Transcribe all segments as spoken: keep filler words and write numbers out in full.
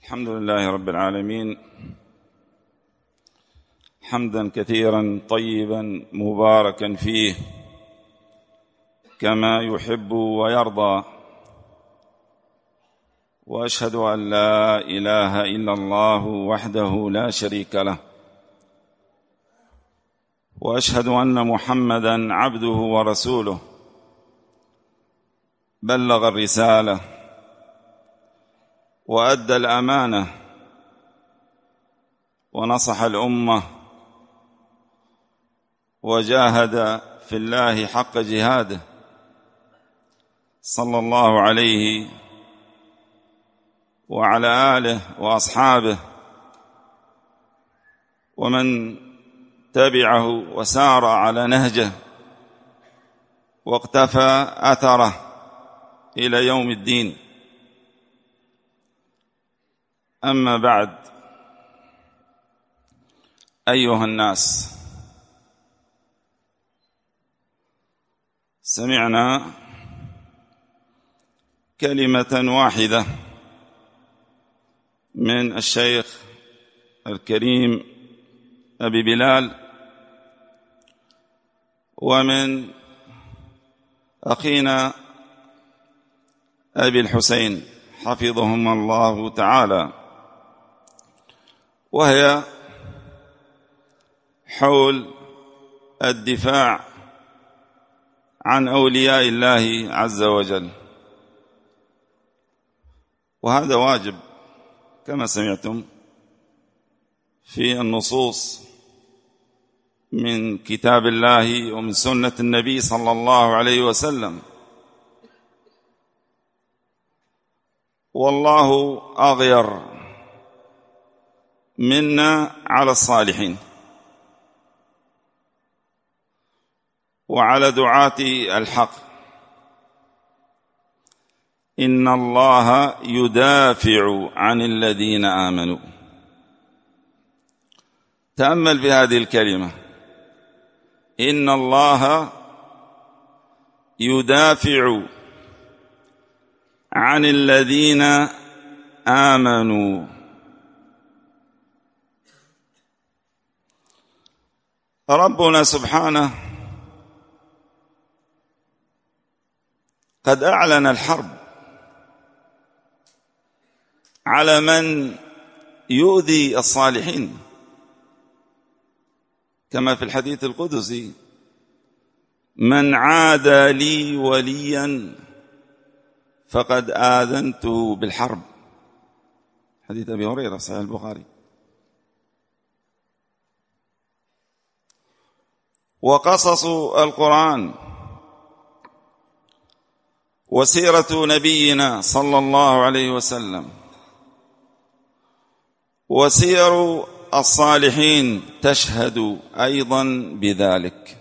الحمد لله رب العالمين، حمدا كثيرا طيبا مباركا فيه كما يحب ويرضى، وأشهد أن لا إله إلا الله وحده لا شريك له، وأشهد أن محمدا عبده ورسوله، بلغ الرسالة وأدى الأمانة ونصح الأمة وجاهد في الله حق جهاده، صلى الله عليه وعلى آله وأصحابه ومن تبعه وسار على نهجه واقتفى أثره إلى يوم الدين. أما بعد، أيها الناس، سمعنا كلمة واحدة من الشيخ الكريم أبي بلال ومن أخينا أبي الحسين حفظهم الله تعالى، وهي حول الدفاع عن أولياء الله عز وجل. وهذا واجب كما سمعتم في النصوص من كتاب الله ومن سنة النبي صلى الله عليه وسلم. والله أغير منا على الصالحين وعلى دعاة الحق. إن الله يدافع عن الذين آمنوا. تأمل في هذه الكلمة، إن الله يدافع عن الذين آمنوا. ربنا سبحانه قد أعلن الحرب على من يؤذي الصالحين، كما في الحديث القدسي: من عادى لي وليا فقد آذنته بالحرب. حديث أبي هريرة صحيح البخاري. وقصص القرآن وسيرة نبينا صلى الله عليه وسلم وسير الصالحين تشهد أيضا بذلك.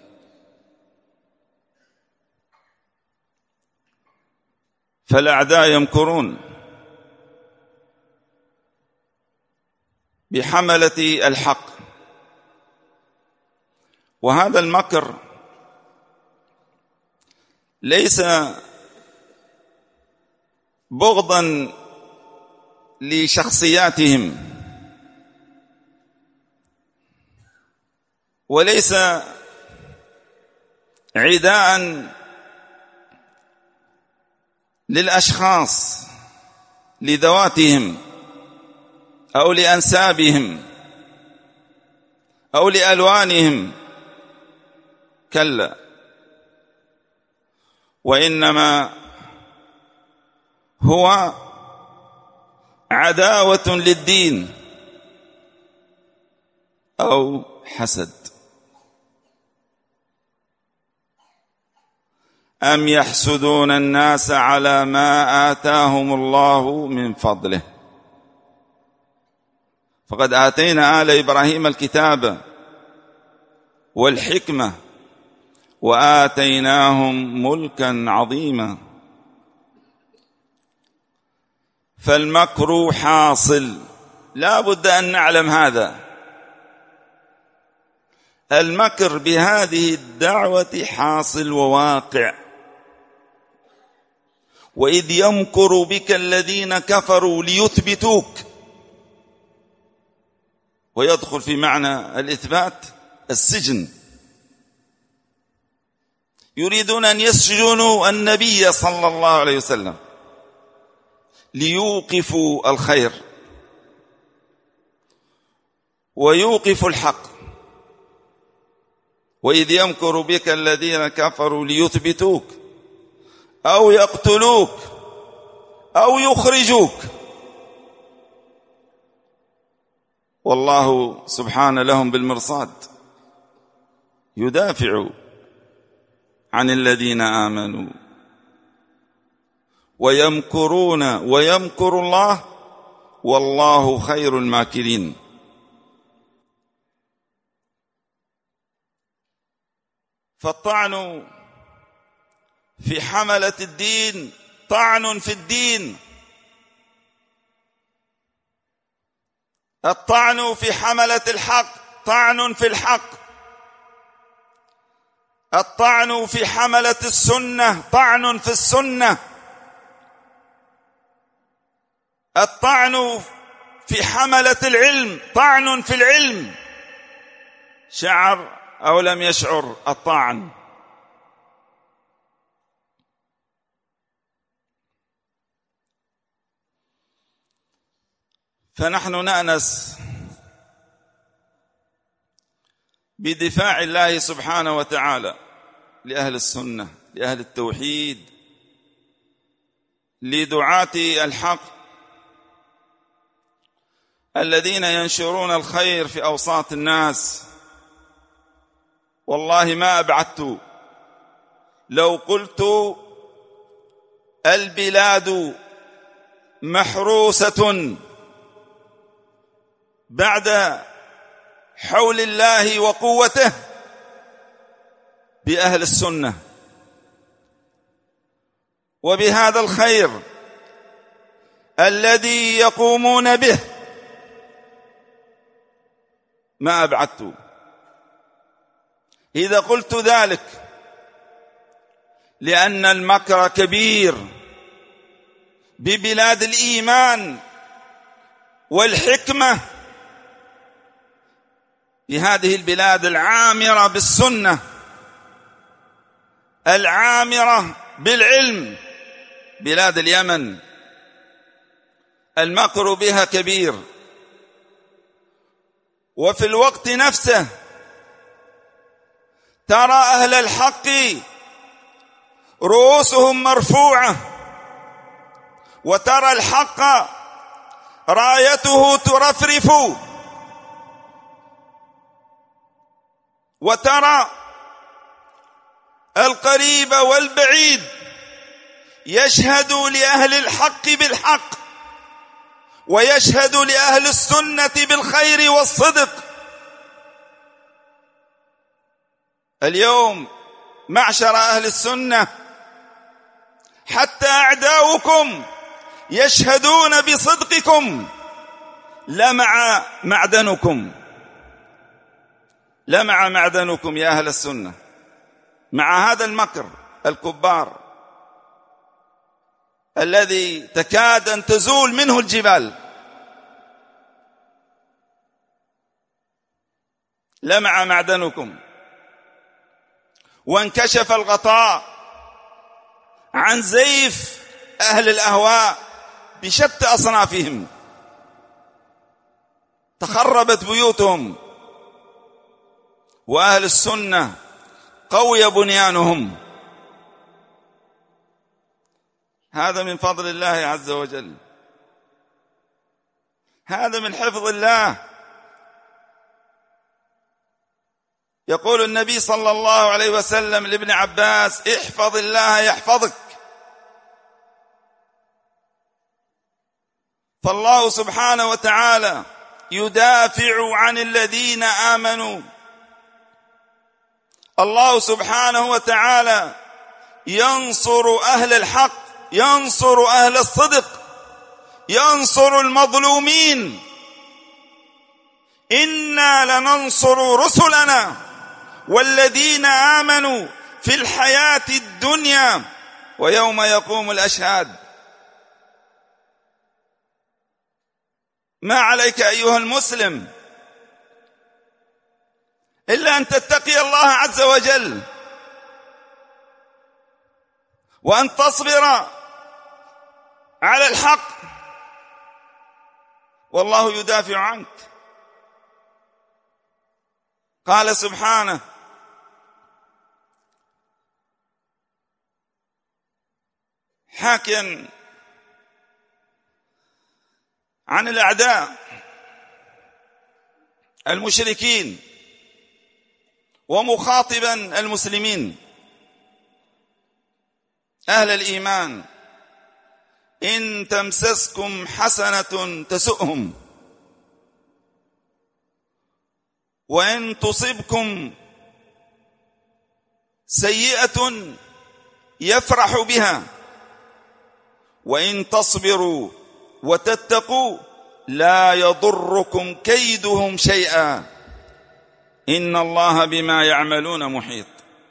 فالأعداء يمكرون بحملة الحق، وهذا المكر ليس بغضا لشخصياتهم، وليس عداء للأشخاص لذواتهم أو لأنسابهم أو لألوانهم، كلا، وإنما هو عداوة للدين أو حسد. أم يحسدون الناس على ما آتاهم الله من فضله فقد آتينا آل إبراهيم الكتاب والحكمة وآتيناهم ملكا عظيما. فالمكر حاصل، لا بد أن نعلم هذا. المكر بهذه الدعوة حاصل وواقع. وإذ يمكر بك الذين كفروا ليثبتوك ويدخل في معنى الإثبات السجن. يريدون أن يسجنوا النبي صلى الله عليه وسلم ليوقفوا الخير ويوقفوا الحق. وإذ يمكر بك الذين كفروا ليثبتوك أو يقتلوك أو يخرجوك، والله سبحانه لهم بالمرصاد، يدافع عن الذين آمنوا. ويمكرون ويمكر الله والله خير الماكرين. فالطعن في حملة الدين طعن في الدين، الطعن في حملة الحق طعن في الحق، الطعن في حملة السنة طعن في السنة، الطعن في حملة العلم طعن في العلم، شعر أو لم يشعر الطعن. فنحن نأنس بدفاع الله سبحانه وتعالى لأهل السنة، لأهل التوحيد، لدعاة الحق الذين ينشرون الخير في أوساط الناس. والله ما أبعدت لو قلت البلاد محروسة بعد حول الله وقوته بأهل السنة وبهذا الخير الذي يقومون به، ما أبعدت. إذا قلت ذلك لأن المكر كبير ببلاد الإيمان والحكمة، بهذه البلاد العامرة بالسنة العامرة بالعلم، بلاد اليمن المكر بها كبير. وفي الوقت نفسه ترى أهل الحق رؤوسهم مرفوعة، وترى الحق رايته ترفرف، وترى القريب والبعيد يشهد لأهل الحق بالحق، ويشهد لأهل السنة بالخير والصدق. اليوم معشر أهل السنة حتى أعداؤكم يشهدون بصدقكم، لمع معدنكم، لمع معدنكم يا أهل السنة مع هذا المكر الكبار الذي تكاد أن تزول منه الجبال، لمع معدنكم. وانكشف الغطاء عن زيف أهل الأهواء بشتى أصنافهم، تخربت بيوتهم، وأهل السنة قوي بنيانهم. هذا من فضل الله عز وجل، هذا من حفظ الله. يقول النبي صلى الله عليه وسلم لابن عباس: احفظ الله يحفظك. فالله سبحانه وتعالى يدافع عن الذين آمنوا، الله سبحانه وتعالى ينصر أهل الحق، ينصر أهل الصدق، ينصر المظلومين. إنا لننصر رسلنا والذين آمنوا في الحياة الدنيا ويوم يقوم الأشهاد. ما عليك أيها المسلم إلا أن تتقي الله عز وجل وأن تصبر على الحق والله يدافع عنك. قال سبحانه: حاكيا عن الأعداء المشركين ومخاطبا المسلمين أهل الإيمان: إن تمسسكم حسنة تسؤهم وإن تصبكم سيئة يفرح بها وإن تصبروا وتتقوا لا يضركم كيدهم شيئا إن الله بما يعملون محيط.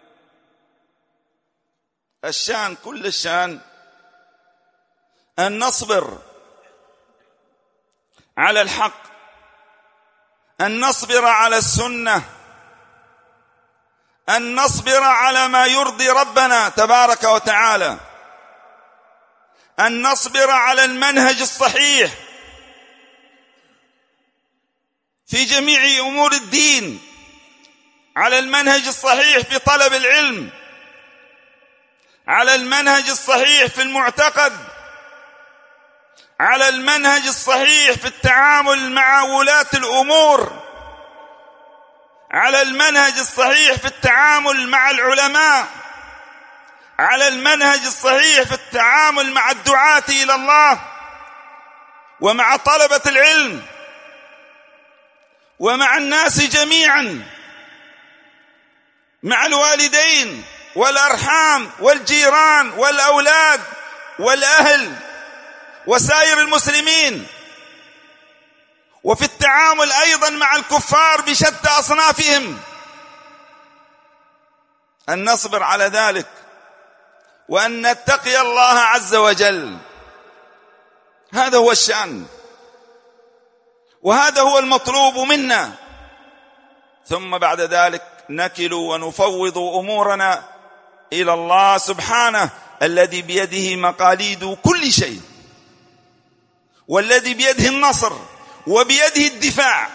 الشان كل الشان أن نصبر على الحق، أن نصبر على السنة، أن نصبر على ما يرضي ربنا تبارك وتعالى، أن نصبر على المنهج الصحيح في جميع أمور الدين، على المنهج الصحيح في طلب العلم، على المنهج الصحيح في المعتقد، على المنهج الصحيح في التعامل مع ولاة الأمور، على المنهج الصحيح في التعامل مع العلماء، على المنهج الصحيح في التعامل مع الدعاة إلى الله ومع طلبة العلم ومع الناس جميعا، مع الوالدين والأرحام والجيران والأولاد والأهل وسائر المسلمين، وفي التعامل أيضا مع الكفار بشتى أصنافهم، أن نصبر على ذلك وأن نتقي الله عز وجل. هذا هو الشأن وهذا هو المطلوب منا. ثم بعد ذلك نكل ونفوض أمورنا إلى الله سبحانه الذي بيده مقاليد كل شيء، والذي بيده النصر وبيده الدفاع.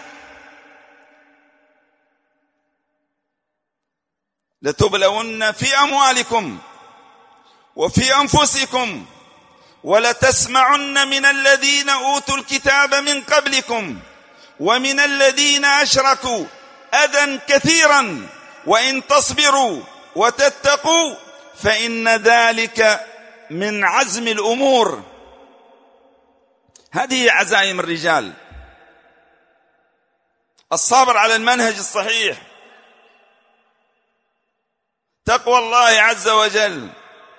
لتبلون في أموالكم وفي أنفسكم ولتسمعن من الذين أوتوا الكتاب من قبلكم ومن الذين أشركوا أذى كثيرا وإن تصبروا وتتقوا فإن ذلك من عزم الأمور. هذه عزائم الرجال، الصبر على المنهج الصحيح، تقوى الله عز وجل.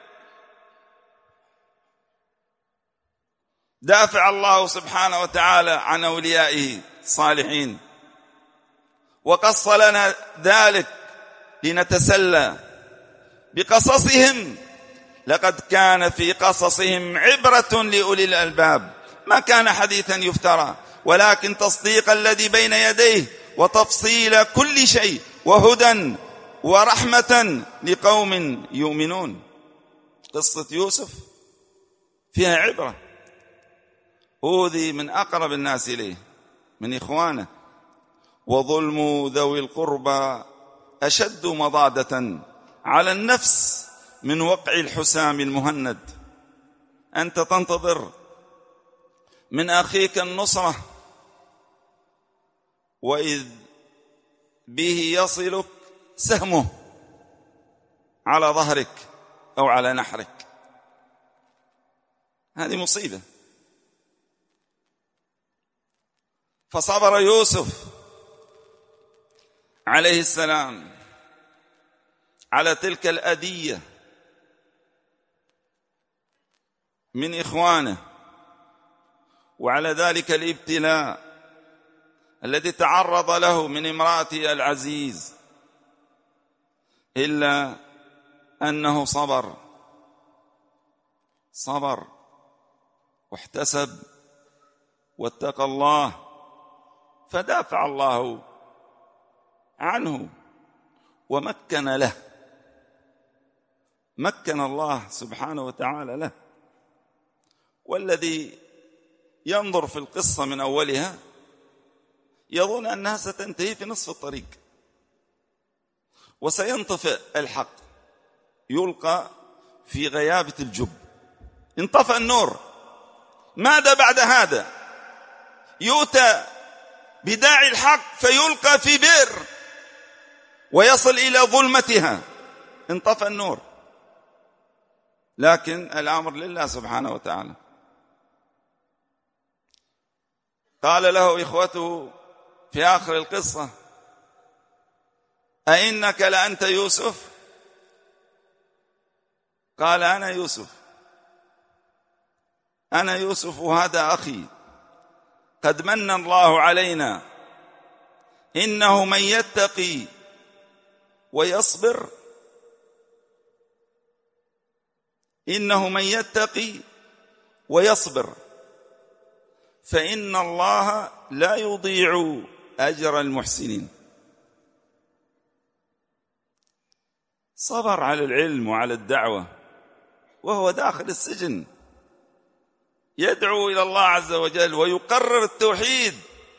دافع الله سبحانه وتعالى عن أوليائه الصالحين وقص لنا ذلك لنتسلى بقصصهم. لقد كان في قصصهم عبرة لأولي الألباب، ما كان حديثا يفترى ولكن تصديق الذي بين يديه وتفصيل كل شيء وهدى ورحمة لقوم يؤمنون. قصة يوسف فيها عبرة. أوذي من أقرب الناس إليه من إخوانه وظلم ذوي القربى أشد مضادة على النفس من وقع الحسام المهند. أنت تنتظر من أخيك النصرة وإذ به يصلك سهمه على ظهرك أو على نحرك. هذه مصيبة. فصبر يوسف عليه السلام على تلك الأذية من إخوانه وعلى ذلك الابتلاء الذي تعرض له من امرأته العزيز، إلا أنه صبر صبر واحتسب واتقى الله، فدافع الله عنه ومكن له، مكن الله سبحانه وتعالى له. والذي ينظر في القصة من أولها يظن أنها ستنتهي في نصف الطريق وسينطفئ الحق، يلقى في غيابة الجب، انطفأ النور. ماذا بعد هذا؟ يؤتى بداعي الحق فيلقى في بئر ويصل إلى ظلمتها، انطفأ النور. لكن الأمر لله سبحانه وتعالى. قال له إخوته في آخر القصة: أئنك لأنت يوسف؟ قال: أنا يوسف، أنا يوسف وهذا أخي، قد من الله علينا، إنه من يتقي ويصبر إنه من يتقي ويصبر فإن الله لا يضيع أجر المحسنين. صبر على العلم وعلى الدعوة وهو داخل السجن، يدعو إلى الله عز وجل ويقرر التوحيد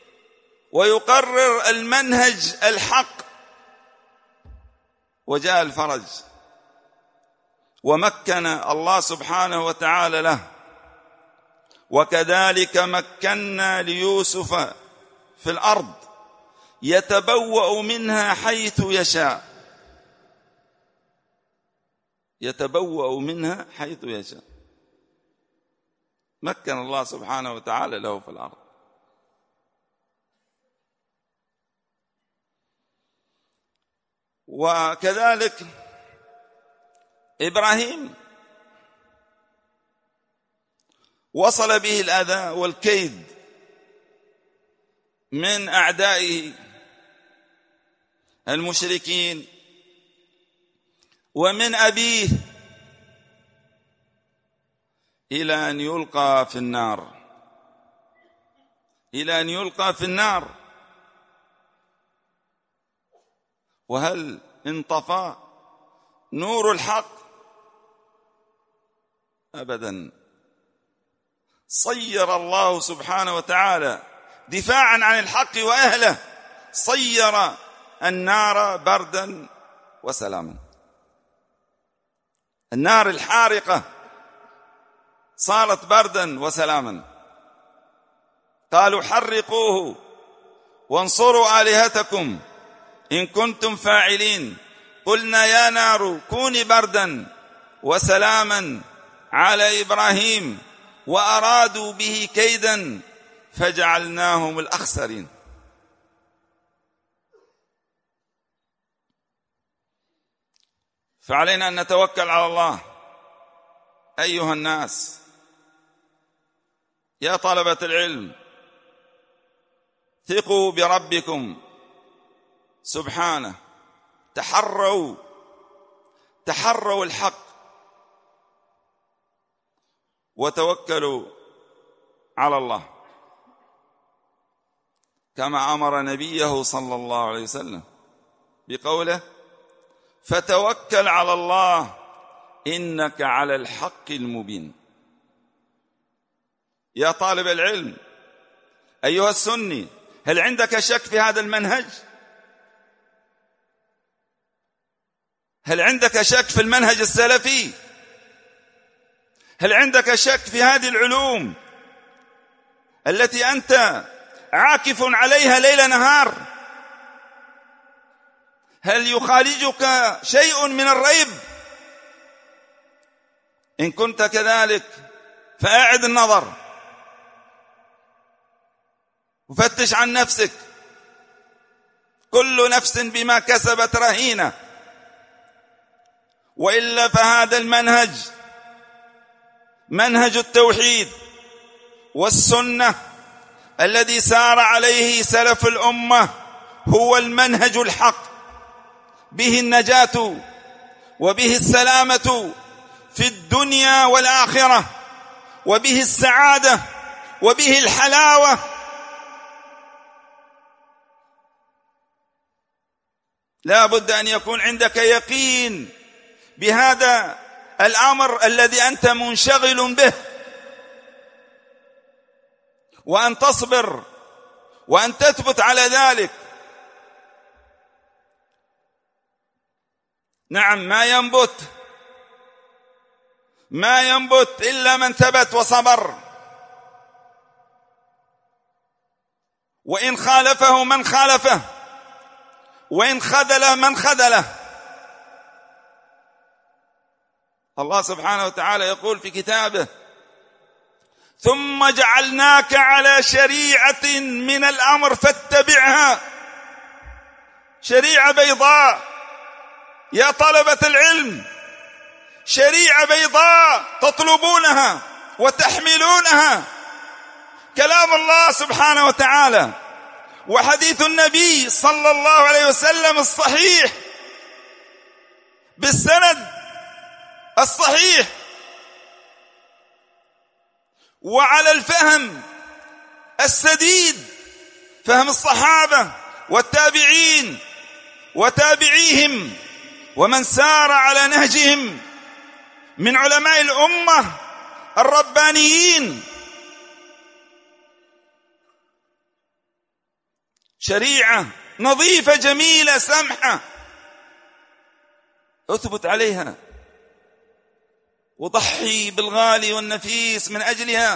ويقرر المنهج الحق، وجاء الفرج ومكن الله سبحانه وتعالى له. وكذلك مكنا ليوسف في الأرض يتبوأ منها حيث يشاء، يتبوأ منها حيث يشاء. مكن الله سبحانه وتعالى له في الأرض. وكذلك إبراهيم وصل به الأذى والكيد من أعدائه المشركين ومن أبيه إلى أن يلقى في النار، إلى أن يلقى في النار. وهل انطفى نور الحق؟ أبدا. صير الله سبحانه وتعالى دفاعا عن الحق وأهله، صير النار بردا وسلاما. النار الحارقة صارت بردا وسلاما. قالوا: حرقوه وانصروا آلهتكم إن كنتم فاعلين. قلنا: يا نار كوني بردا وسلاما على إبراهيم وأرادوا به كيدا فجعلناهم الأخسرين. فعلينا أن نتوكل على الله أيها الناس. يا طلبة العلم، ثقوا بربكم سبحانه، تحروا تحروا الحق وتوكلوا على الله كما أمر نبيه صلى الله عليه وسلم بقوله: فتوكل على الله إنك على الحق المبين. يا طالب العلم أيها السني، هل عندك شك في هذا المنهج؟ هل عندك شك في المنهج السلفي؟ هل عندك شك في هذه العلوم التي أنت عاكف عليها ليل نهار؟ هل يخالجك شيء من الريب؟ إن كنت كذلك فأعد النظر وفتش عن نفسك. كل نفس بما كسبت رهينة، وإلا فهذا المنهج منهج التوحيد والسنة الذي سار عليه سلف الأمة هو المنهج الحق، به النجاة وبه السلامة في الدنيا والآخرة، وبه السعادة وبه الحلاوة. لا بد أن يكون عندك يقين بهذا الأمر الذي أنت منشغل به، وأن تصبر وأن تثبت على ذلك. نعم، ما ينبت ما ينبت إلا من ثبت وصبر، وإن خالفه من خالفه، وإن خذله من خذله. الله سبحانه وتعالى يقول في كتابه: ثم جعلناك على شريعة من الأمر فاتبعها. شريعة بيضاء يا طلبة العلم، شريعة بيضاء تطلبونها وتحملونها، كلام الله سبحانه وتعالى وحديث النبي صلى الله عليه وسلم الصحيح بالسند الصحيح، وعلى الفهم السديد، فهم الصحابة والتابعين وتابعيهم ومن سار على نهجهم من علماء الأمة الربانيين. شريعة نظيفة جميلة سمحة، اثبت عليها وضحي بالغالي والنفيس من أجلها.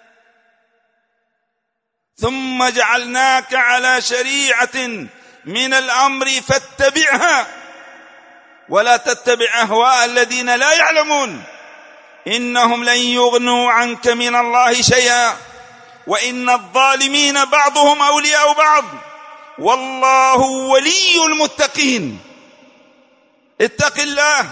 ثم جعلناك على شريعة من الأمر فاتبعها ولا تتبع أهواء الذين لا يعلمون إنهم لن يغنوا عنك من الله شيئا وإن الظالمين بعضهم أولياء بعض والله ولي المتقين. اتق الله،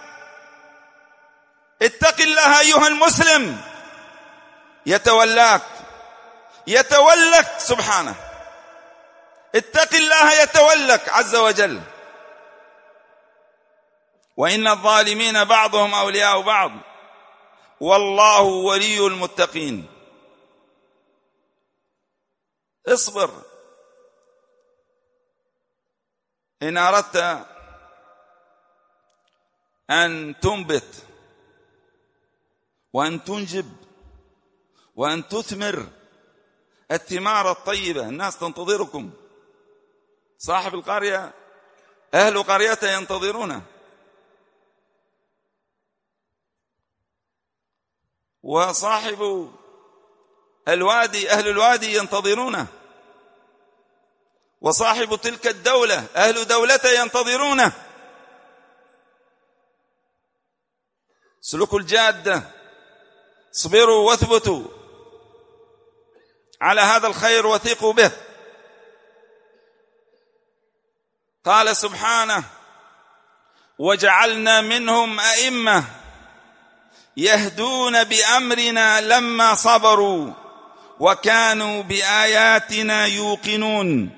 اتق الله أيها المسلم، يتولاك يتولك سبحانه. اتق الله يتولك عز وجل. وإن الظالمين بعضهم أولياء بعض والله ولي المتقين. اصبر إن أردت أن تنبت وأن تنجب وأن تثمر الثمار الطيبة. الناس تنتظركم، صاحب القرية أهل قريته ينتظرونه، وصاحب الوادي أهل الوادي ينتظرونه، وصاحب تلك الدولة أهل دولته ينتظرونه. سلكوا الجادة، اصبروا واثبتوا على هذا الخير وثقوا به. قال سبحانه: وجعلنا منهم أئمة يهدون بأمرنا لما صبروا وكانوا بآياتنا يوقنون.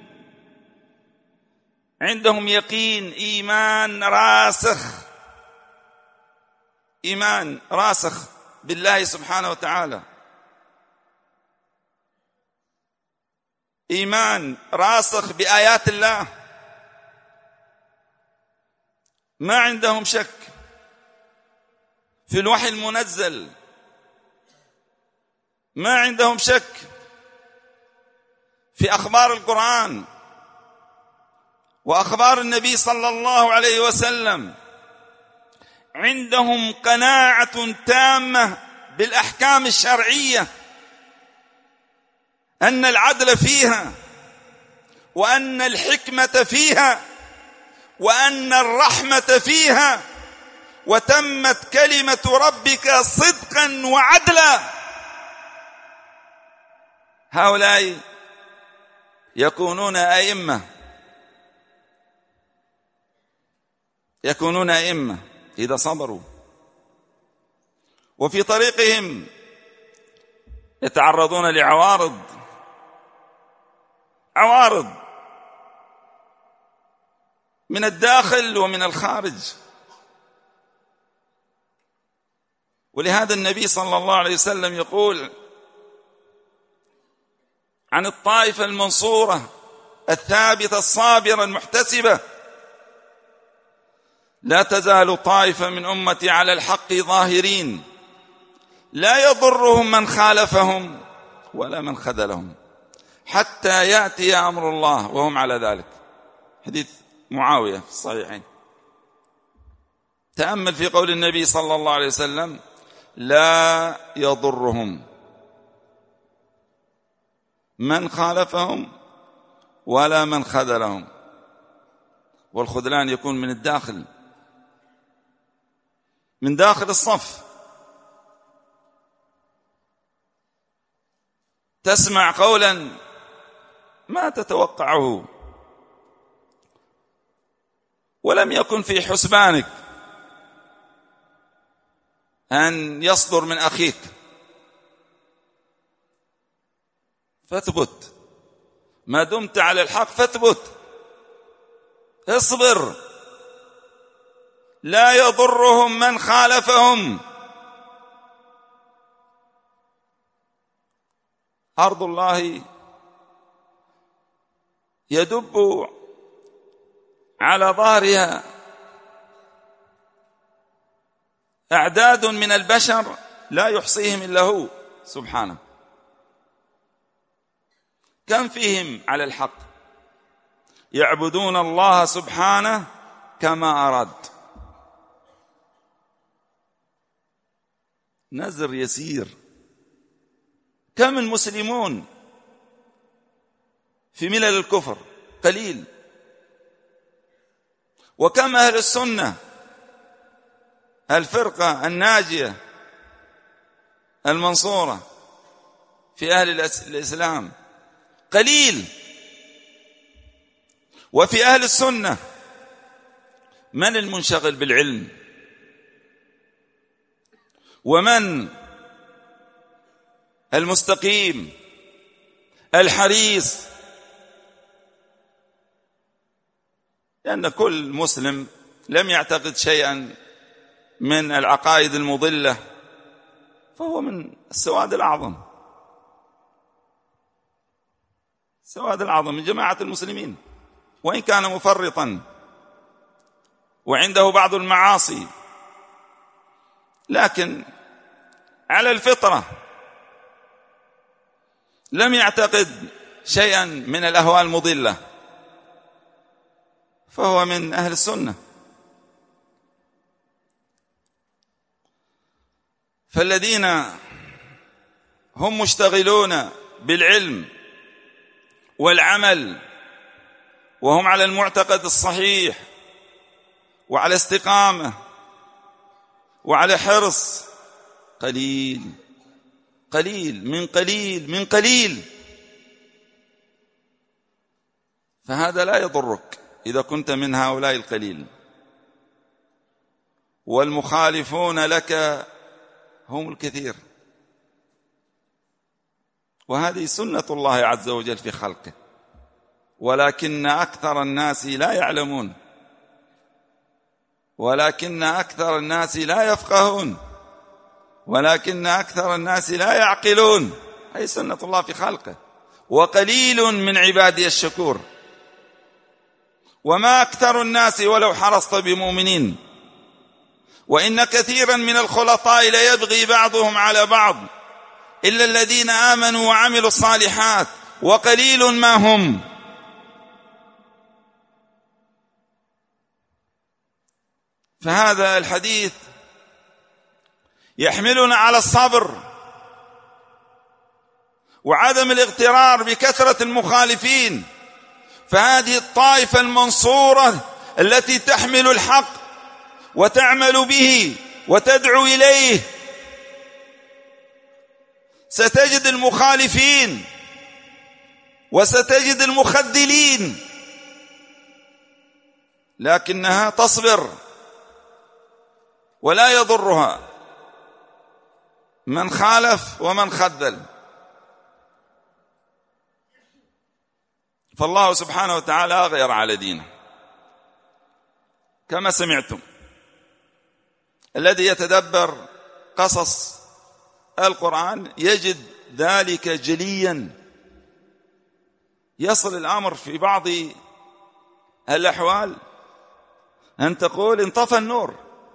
عندهم يقين، إيمان راسخ، إيمان راسخ بالله سبحانه وتعالى، إيمان راسخ بآيات الله، ما عندهم شك في الوحي المنزل، ما عندهم شك في أخبار القرآن وأخبار النبي صلى الله عليه وسلم. عندهم قناعة تامة بالأحكام الشرعية، أن العدل فيها وأن الحكمة فيها وأن الرحمة فيها، وتمت كلمة ربك صدقا وعدلا. هؤلاء يكونون أئمة، يكونون أئمة إذا صبروا، وفي طريقهم يتعرضون لعوارض، عوارض من الداخل ومن الخارج. ولهذا النبي صلى الله عليه وسلم يقول عن الطائفة المنصورة الثابتة الصابرة المحتسبة: لا تزال طائفة من أمتي على الحق ظاهرين لا يضرهم من خالفهم ولا من خذلهم حتى يأتي أمر الله وهم على ذلك. حديث معاوية في الصحيحين. تأمل في قول النبي صلى الله عليه وسلم: لا يضرهم من خالفهم ولا من خذلهم. والخذلان يكون من الداخل، من داخل الصف. تسمع قولا ما تتوقعه ولم يكن في حسبانك أن يصدر من أخيك، فاثبت ما دمت على الحق، فاثبت، اصبر. لا يضرهم من خالفهم. أرض الله يدب على ظهرها أعداد من البشر لا يحصيهم إلا هو سبحانه. كم فيهم على الحق يعبدون الله سبحانه كما أراد. نزر يسير. كم المسلمون في ملل الكفر؟ قليل. وكم أهل السنة الفرقة الناجية المنصورة في أهل الإسلام؟ قليل. وفي أهل السنة من المنشغل بالعلم ومن المستقيم الحريص؟ لأن كل مسلم لم يعتقد شيئا من العقائد المضلة فهو من السواد الأعظم، السواد الأعظم من جماعة المسلمين، وإن كان مفرطا وعنده بعض المعاصي، لكن على الفطرة لم يعتقد شيئا من الأهواء المضلة فهو من أهل السنة. فالذين هم مشتغلون بالعلم والعمل وهم على المعتقد الصحيح وعلى استقامة وعلى حرص قليل قليل من قليل من قليل. فهذا لا يضرك إذا كنت من هؤلاء القليل. والمخالفون لك هم الكثير، وهذه سنة الله عز وجل في خلقه، ولكن أكثر الناس لا يعلمون، ولكن أكثر الناس لا يفقهون، ولكن أكثر الناس لا يعقلون. هذه سنة الله في خلقه. وقليل من عبادي الشكور. وما أكثر الناس ولو حرصت بمؤمنين، وإن كثيرا من الخلطاء ليبغي بعضهم على بعض إلا الذين آمنوا وعملوا الصالحات وقليل ما هم. فهذا الحديث يحملنا على الصبر وعدم الاغترار بكثرة المخالفين. فهذه الطائفة المنصورة التي تحمل الحق وتعمل به وتدعو إليه، ستجد المخالفين وستجد المخذلين، لكنها تصبر ولا يضرها من خالف ومن خذل. فالله سبحانه وتعالى غير على دينه كما سمعتم. الذي يتدبر قصص القرآن يجد ذلك جليا. يصل الأمر في بعض الأحوال أن تقول انطفى النور،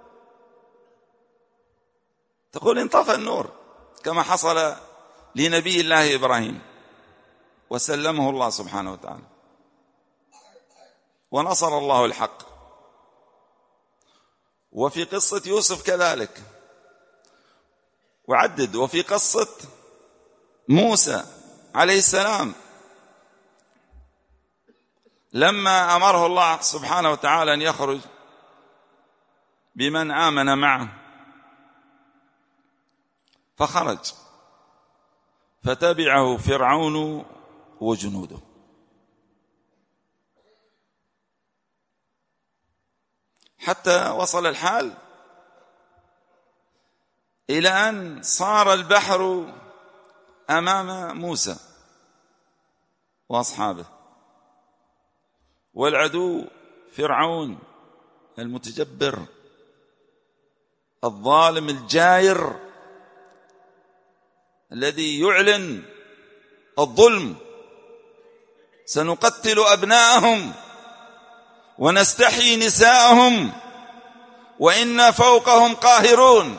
تقول انطفى النور، كما حصل لنبي الله إبراهيم وسلمه الله سبحانه وتعالى ونصر الله الحق. وفي قصة يوسف كذلك، وعدد. وفي قصة موسى عليه السلام لما أمره الله سبحانه وتعالى أن يخرج بمن آمن معه فخرج فتبعه فرعون وجنوده. حتى وصل الحال إلى أن صار البحر أمام موسى وأصحابه، والعدو فرعون المتجبر الظالم الجائر الذي يعلن الظلم: سنقتل أبناءهم ونستحيي نساءهم وإنا فوقهم قاهرون.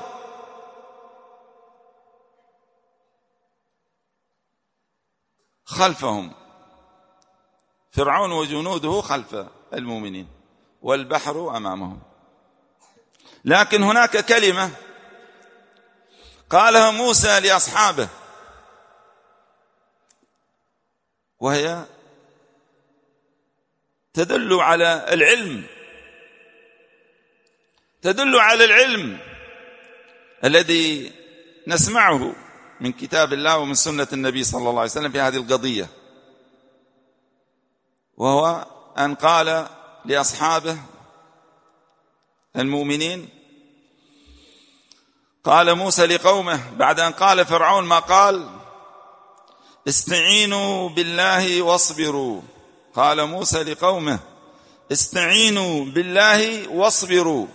خلفهم فرعون وجنوده خلف المؤمنين والبحر أمامهم. لكن هناك كلمة قالها موسى لأصحابه، وهي تدل على العلم، تدل على العلم الذي نسمعه من كتاب الله ومن سنة النبي صلى الله عليه وسلم في هذه القضية، وهو أن قال لأصحابه المؤمنين، قال موسى لقومه بعد أن قال فرعون ما قال: استعينوا بالله واصبروا. قال موسى لقومه: استعينوا بالله واصبروا،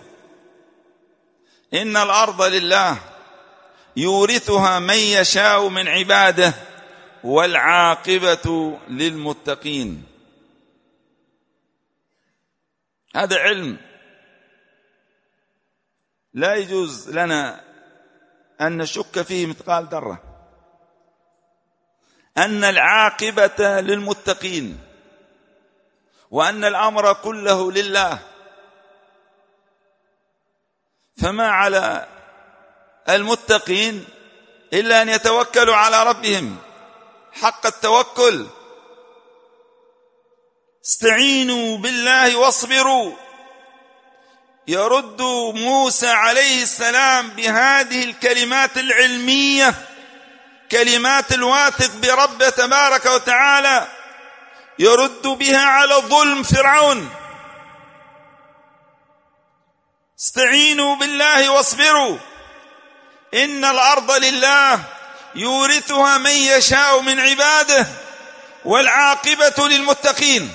إن الأرض لله يورثها من يشاء من عباده والعاقبة للمتقين. هذا علم لا يجوز لنا أن نشك فيه مثقال ذرة، أن العاقبة للمتقين، وأن الأمر كله لله. فما على المتقين إلا أن يتوكلوا على ربهم حق التوكل. استعينوا بالله واصبروا. يرد موسى عليه السلام بهذه الكلمات العلمية، كلمات الواثق برب تبارك وتعالى، يرد بها على ظلم فرعون. استعينوا بالله واصبروا، إن الأرض لله يورثها من يشاء من عباده والعاقبة للمتقين.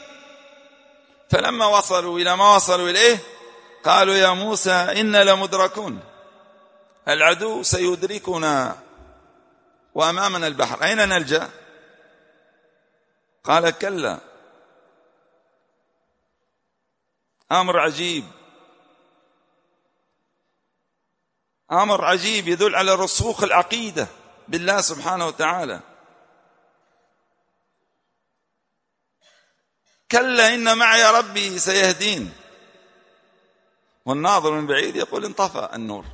فلما وصلوا إلى ما وصلوا إليه قالوا: يا موسى إنا لمدركون، العدو سيدركنا وأمامنا البحر، أين نلجأ؟ قال: كلا. أمر عجيب، أمر عجيب يدل على رسوخ العقيدة بالله سبحانه وتعالى. كلا إن معي ربي سيهدين. والناظر من بعيد يقول: انطفأ النور.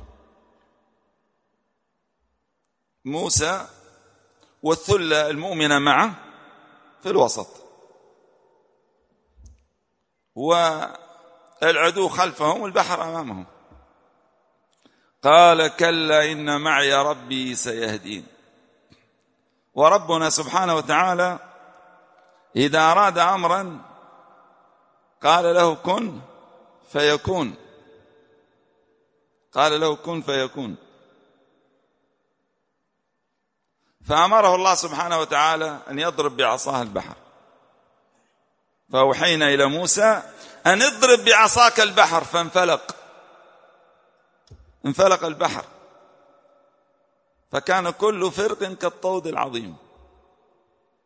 موسى والثلة المؤمنة معه في الوسط، والعدو خلفهم والبحر أمامهم. قال: كلا إن معي ربي سيهدين. وربنا سبحانه وتعالى إذا أراد أمرا قال له كن فيكون، قال له كن فيكون. فأمره الله سبحانه وتعالى أن يضرب بعصاه البحر، فأوحينا إلى موسى أن اضرب بعصاك البحر، فانفلق، انفلق البحر، فكان كل فرق كالطود العظيم.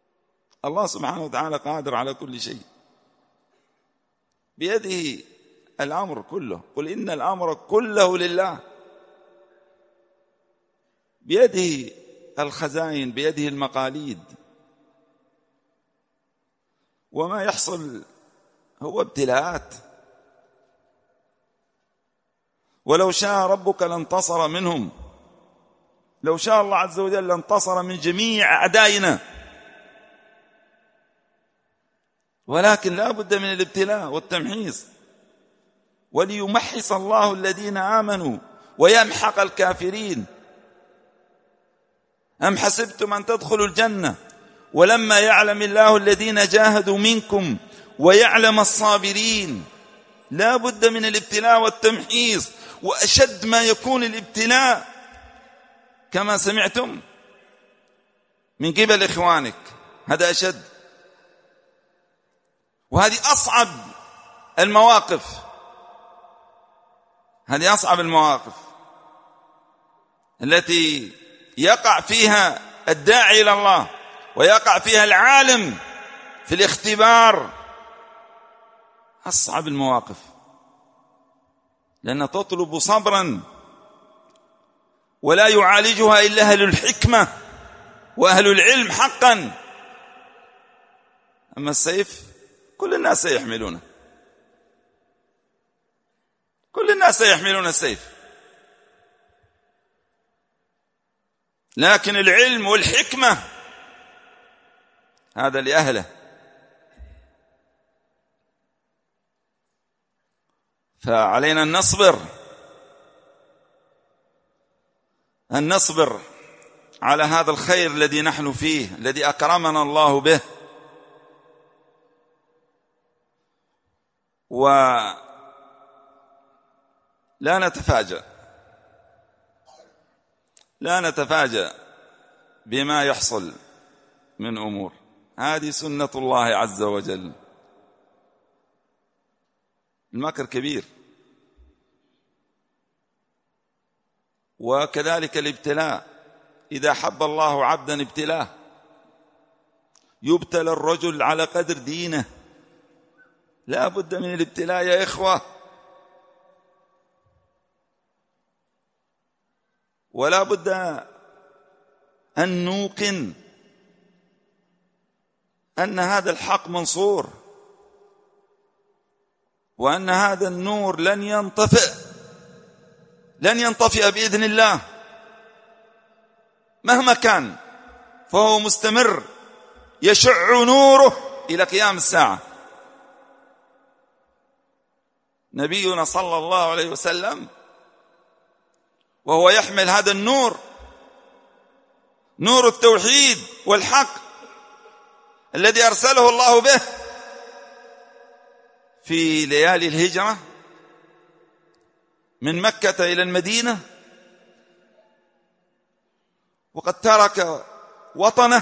الله سبحانه وتعالى قادر على كل شيء، بيده الأمر كله، قل إن الأمر كله لله، بيده الخزائن، بيده المقاليد، وما يحصل هو ابتلاءات. ولو شاء ربك لانتصر منهم، لو شاء الله عز وجل لانتصر من جميع أعدائنا، ولكن لا بد من الابتلاء والتمحيص، وليمحص الله الذين آمنوا ويمحق الكافرين. أم حسبتم أن تدخلوا الجنة ولما يعلم الله الذين جاهدوا منكم ويعلم الصابرين. لا بد من الابتلاء والتمحيص، وأشد ما يكون الابتلاء كما سمعتم من قبل إخوانك، هذا أشد، وهذه أصعب المواقف، هذه أصعب المواقف التي يقع فيها الداعي إلى الله ويقع فيها العالم في الاختبار، أصعب المواقف، لأن تطلب صبرا ولا يعالجها إلا أهل الحكمة وأهل العلم حقا. أما السيف كل الناس سيحملونه، كل الناس سيحملون السيف، لكن العلم والحكمة هذا لأهله. فعلينا أن نصبر، أن نصبر على هذا الخير الذي نحن فيه، الذي أكرمنا الله به، ولا نتفاجأ لا نتفاجأ بما يحصل من أمور، هذه سنة الله عز وجل. المكر كبير، وكذلك الابتلاء، إذا حب الله عبدا ابتلاه، يبتلى الرجل على قدر دينه. لا بد من الابتلاء يا إخوة، ولا بد أن نوقن أن هذا الحق منصور، وأن هذا النور لن ينطفئ لن ينطفئ بإذن الله مهما كان، فهو مستمر يشع نوره إلى قيام الساعة. نبينا صلى الله عليه وسلم وهو يحمل هذا النور، نور التوحيد والحق الذي أرسله الله به في ليالي الهجرة من مكة إلى المدينة، وقد ترك وطنه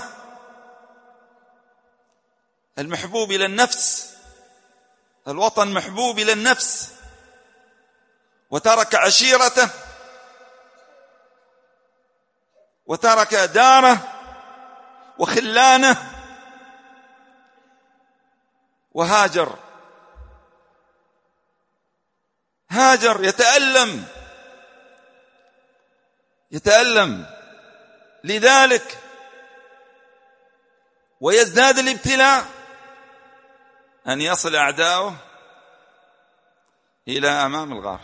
المحبوب إلى النفس، الوطن محبوب إلى النفس، وترك عشيرته وترك داره وخلانه وهاجر، هاجر يتألم يتألم لذلك، ويزداد الابتلاء أن يصل أعداؤه إلى أمام الغار،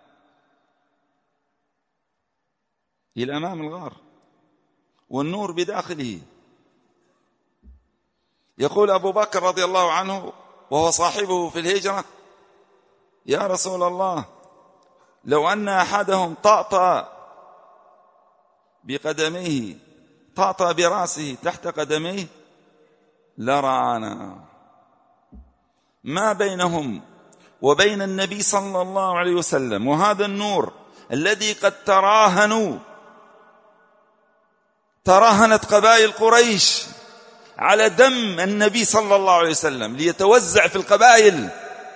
إلى أمام الغار والنور بداخله. يقول أبو بكر رضي الله عنه وهو صاحبه في الهجرة: يا رسول الله، لو أن أحدهم طأطأ بقدميه طأطأ برأسه تحت قدميه لرآنا. ما بينهم وبين النبي صلى الله عليه وسلم وهذا النور الذي قد تراهنوا تراهنت قبائل قريش على دم النبي صلى الله عليه وسلم ليتوزع في القبائل،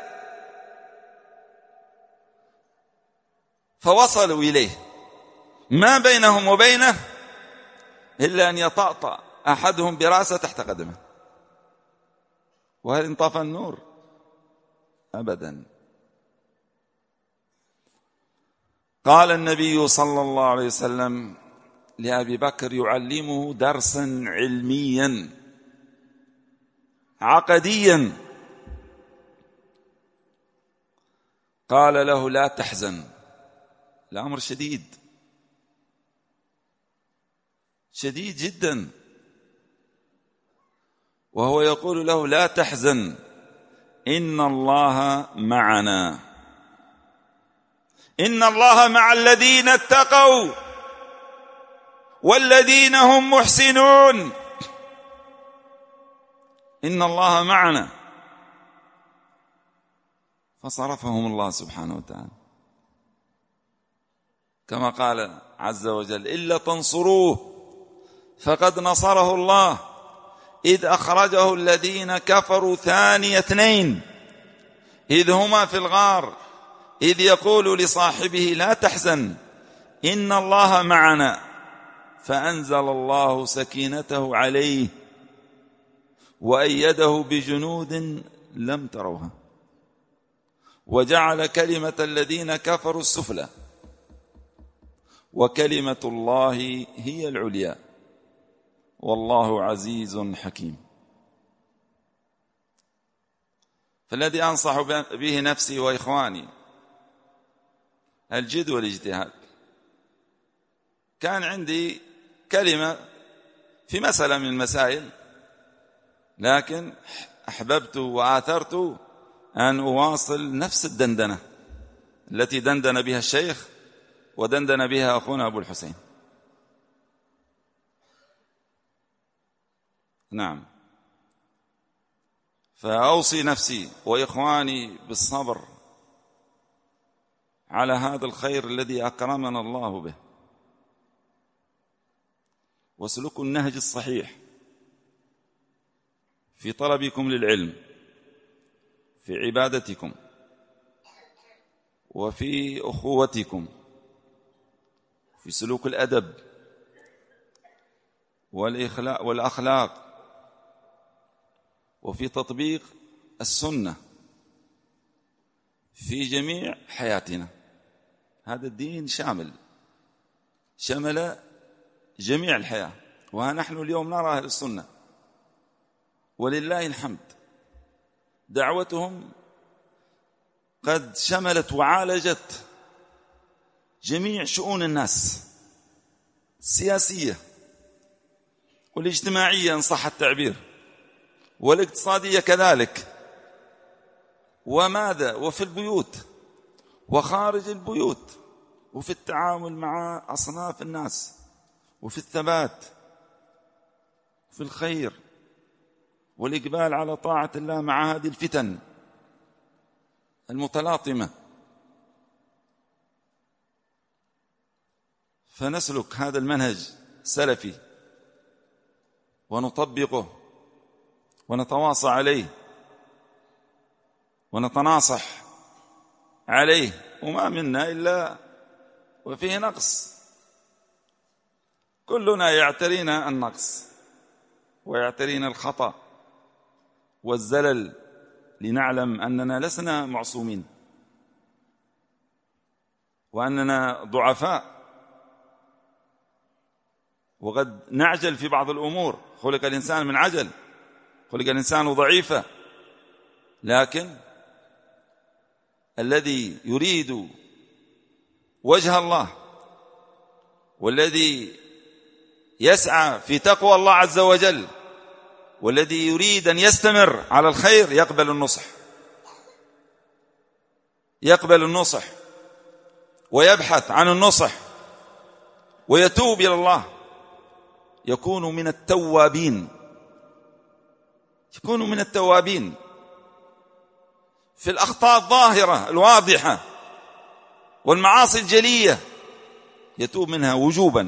فوصلوا إليه، ما بينهم وبينه إلا أن يطأطأ أحدهم برأسه تحت قدمه، وهل انطفى النور؟ أبدا. قال النبي صلى الله عليه وسلم لأبي بكر يعلمه درسا علميا عقديا، قال له: لا تحزن. الأمر شديد شديد جدا، وهو يقول له: لا تحزن، إن الله معنا، إن الله مع الذين اتقوا والذين هم محسنون، إن الله معنا. فصرفهم الله سبحانه وتعالى كما قال عز وجل: إلا تنصروه فقد نصره الله إذ أخرجه الذين كفروا ثاني اثنين إذ هما في الغار إذ يقول لصاحبه: لا تحزن إن الله معنا، فأنزل الله سكينته عليه وأيده بجنود لم تروها وجعل كلمة الذين كفروا السفلى وكلمة الله هي العليا والله عزيز حكيم. فالذي أنصح به نفسي وإخواني الجد والاجتهاد. كان عندي كلمة في مسألة من المسائل، لكن أحببت وآثرت أن أواصل نفس الدندنة التي دندن بها الشيخ ودندن بها أخونا أبو الحسين. نعم، فأوصي نفسي وإخواني بالصبر على هذا الخير الذي أكرمنا الله به، واسلكوا النهج الصحيح في طلبكم للعلم، في عبادتكم، وفي أخوتكم، في سلوك الأدب والأخلاق، وفي تطبيق السنة في جميع حياتنا. هذا الدين شامل، شمل جميع الحياة، ونحن اليوم نرى أهل السنة ولله الحمد دعوتهم قد شملت وعالجت جميع شؤون الناس السياسية والاجتماعية إن صح التعبير، والاقتصادية كذلك، وماذا وفي البيوت وخارج البيوت، وفي التعامل مع أصناف الناس، وفي الثبات، في الخير والإقبال على طاعة الله مع هذه الفتن المتلاطمة. فنسلك هذا المنهج السلفي ونطبقه ونتواصى عليه ونتناصح عليه، وما منا إلا وفيه نقص، كلنا يعترينا النقص ويعترينا الخطأ والزلل، لنعلم أننا لسنا معصومين وأننا ضعفاء، وقد نعجل في بعض الأمور. خلق الإنسان من عجل، خلق الإنسان ضعيفا، لكن الذي يريد وجه الله والذي يسعى في تقوى الله عز وجل والذي يريد أن يستمر على الخير يقبل النصح، يقبل النصح ويبحث عن النصح ويتوب إلى الله، يكون من التوابين، يكون من التوابين في الأخطاء الظاهرة الواضحة والمعاصي الجلية يتوب منها وجوبا،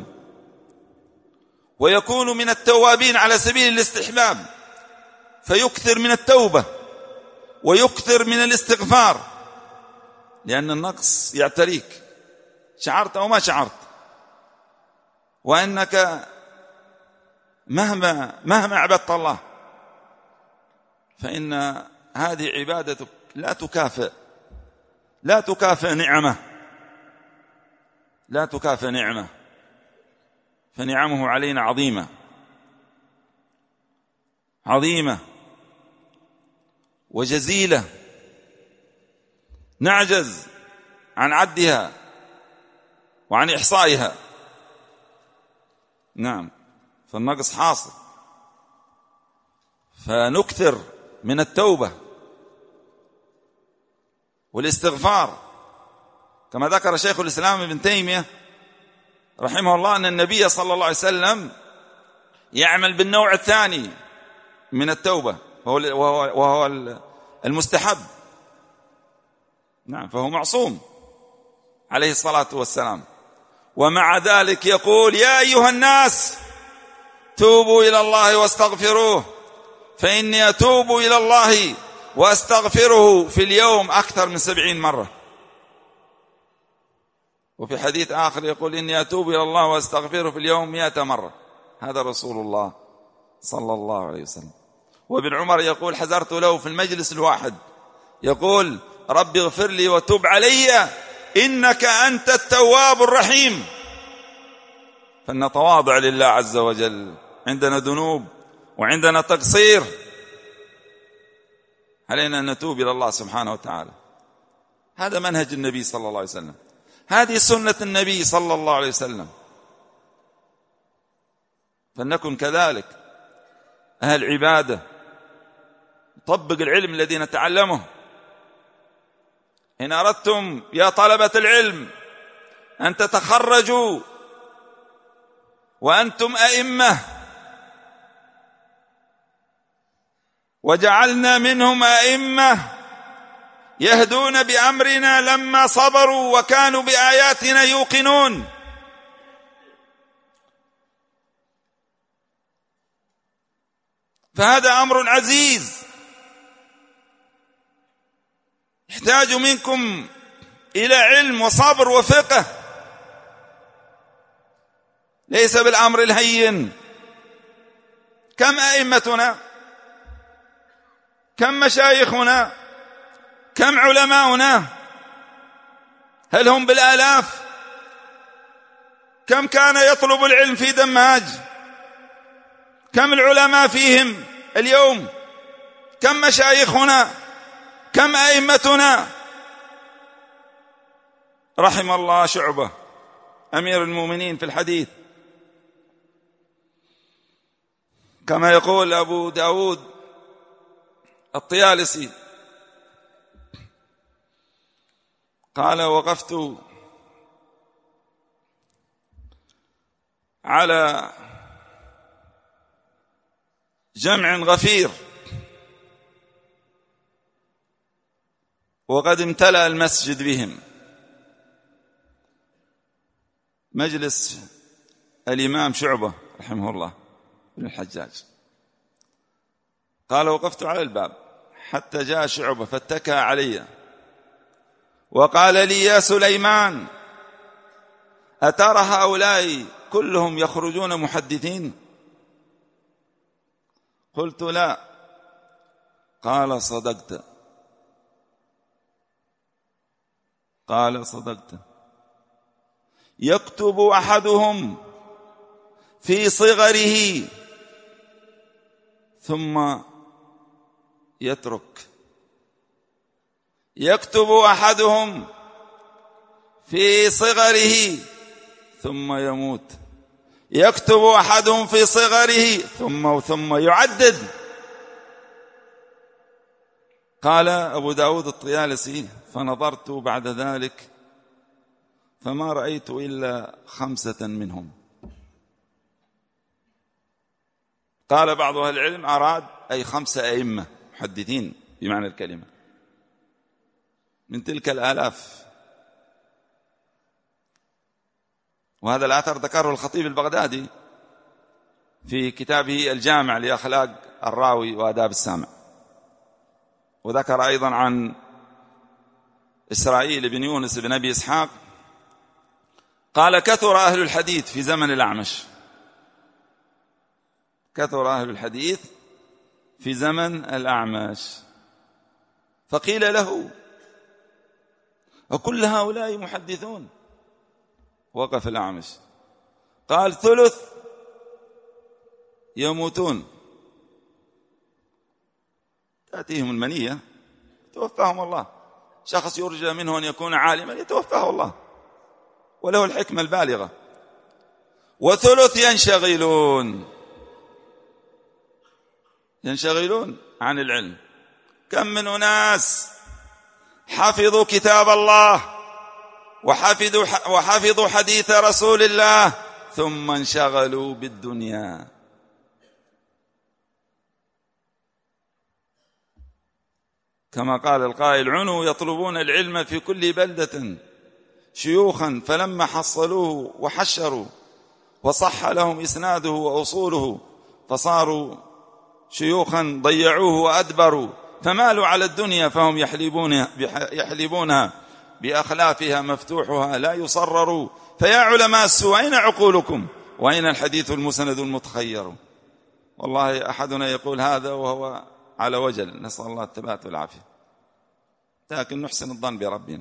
ويكون من التوابين على سبيل الاستحباب فيكثر من التوبة ويكثر من الاستغفار، لأن النقص يعتريك شعرت أو ما شعرت، وأنك مهما مهما عبدت الله فإن هذه عبادتك لا تكافئ لا تكافئ نعمة لا تكافئ نعمة، فنعمه علينا عظيمة عظيمة وجزيلة نعجز عن عدها وعن إحصائها. نعم، فالنقص حاصل، فنكثر من التوبة والاستغفار، كما ذكر شيخ الإسلام ابن تيمية رحمه الله أن النبي صلى الله عليه وسلم يعمل بالنوع الثاني من التوبة، وهو, وهو المستحب. نعم، فهو معصوم عليه الصلاة والسلام، ومع ذلك يقول: يا أيها الناس توبوا إلى الله واستغفروه فإني أتوب إلى الله وأستغفره في اليوم أكثر من سبعين مرة. وفي حديث آخر يقول: إني أتوب إلى الله وأستغفره في اليوم مئة مرة. هذا رسول الله صلى الله عليه وسلم. وابن عمر يقول: حذرت له في المجلس الواحد يقول: رب اغفر لي وتب علي إنك أنت التواب الرحيم. فلنتواضع لله عز وجل، عندنا ذنوب وعندنا تقصير، علينا أن نتوب إلى الله سبحانه وتعالى. هذا منهج النبي صلى الله عليه وسلم، هذه سنة النبي صلى الله عليه وسلم، فلنكن كذلك أهل عبادة، طبق العلم الذي نتعلمه. إن أردتم يا طلبة العلم أن تتخرجوا وأنتم أئمة، وجعلنا منهم أئمة يهدون بأمرنا لما صبروا وكانوا بآياتنا يوقنون، فهذا أمر عزيز يحتاج منكم إلى علم وصبر وفقه، ليس بالأمر الهين. كم أئمتنا، كم مشايخنا، كم علماؤنا، هل هم بالآلاف؟ كم كان يطلب العلم في دماج؟ كم العلماء فيهم اليوم؟ كم مشايخنا، كم أئمتنا؟ رحم الله شعبة أمير المؤمنين في الحديث، كما يقول أبو داود الطيالسي قال: وقفت على جمع غفير وقد امتلأ المسجد بهم، مجلس الإمام شعبة رحمه الله بن الحجاج. قال: وقفت على الباب حتى جاء شعبة فاتكى علي وقال لي: يا سليمان، أترى هؤلاء كلهم يخرجون محدثين؟ قلت: لا. قال: صدقت. قال: صدقت. يكتب أحدهم في صغره ثم يترك، يكتب أحدهم في صغره ثم يموت، يكتب أحدهم في صغره ثم ثم يعدد. قال أبو داود الطيالسي: فنظرت بعد ذلك فما رأيت إلا خمسة منهم. قال بعض أهل العلم أراد أي خمسة أئمة محدثين بمعنى الكلمة من تلك الآلاف. وهذا الآثر ذكره الخطيب البغدادي في كتابه الجامع لأخلاق الراوي وآداب السامع، وذكر أيضا عن إسرائيل بن يونس بن أبي إسحاق قال: كثر أهل الحديث في زمن الأعمش، كثر أهل الحديث في زمن الأعمش. فقيل له: وكل هؤلاء محدثون؟ وقف الأعمش. قال ثلث يموتون، تأتيهم المنية توفاهم الله. شخص يرجى منه أن يكون عالما يتوفاه الله وله الحكمة البالغة. وثلث ينشغلون ينشغلون عن العلم. كم من أناس حفظوا كتاب الله وحفظوا وحفظوا حديث رسول الله ثم انشغلوا بالدنيا. كما قال القائل: عنوا يطلبون العلم في كل بلدة شيوخا فلما حصلوه وحشروا وصح لهم إسناده وأصوله فصاروا شيوخا ضيعوه وأدبروا فمالوا على الدنيا فهم يحلبونها, يحلبونها بأخلافها مفتوحها لا يصرروا. فيا علماء السوء أين عقولكم وأين الحديث المسند المتخير؟ والله أحدنا يقول هذا وهو على وجل، نسأل الله الثبات والعافية. لكن نحسن الظن بربنا،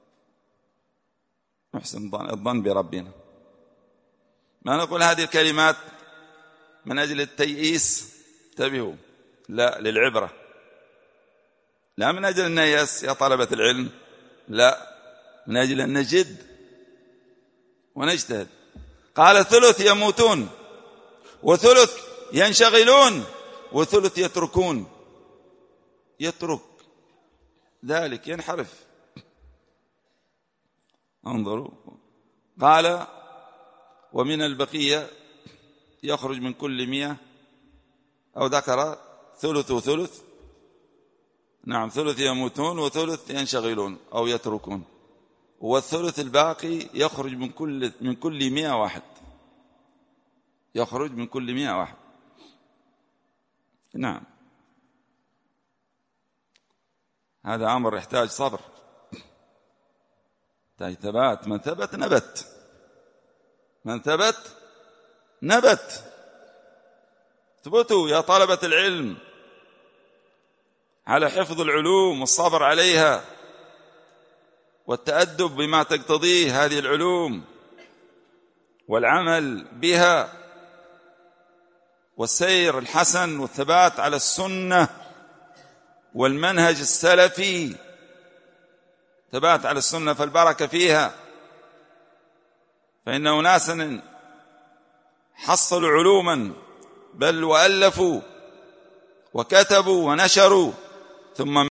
نحسن الظن بربنا. ما نقول هذه الكلمات من أجل التيئيس، انتبهوا، لا، للعبرة، لا من أجل النياس يا طلبة العلم، لا، من أجل أن نجد ونجتهد. قال ثلث يموتون وثلث ينشغلون وثلث يتركون. يترك ذلك ينحرف. انظروا، قال: ومن البقية يخرج من كل مئة، أو ذكر ثلث وثلث، نعم، ثلث يموتون وثلث ينشغلون أو يتركون، والثلث الباقي يخرج من كل من كل مئة واحد، يخرج من كل مئة واحد. نعم، هذا أمر يحتاج صبر، يحتاج ثبات. من ثبت نبت، من ثبت نبت. اثبتوا يا طلبة العلم على حفظ العلوم والصبر عليها والتأدب بما تقتضيه هذه العلوم والعمل بها والسير الحسن والثبات على السنة والمنهج السلفي. ثبات على السنة فالبركة فيها، فإن أناسا حصلوا علوما بل وألفوا وكتبوا ونشروا ثم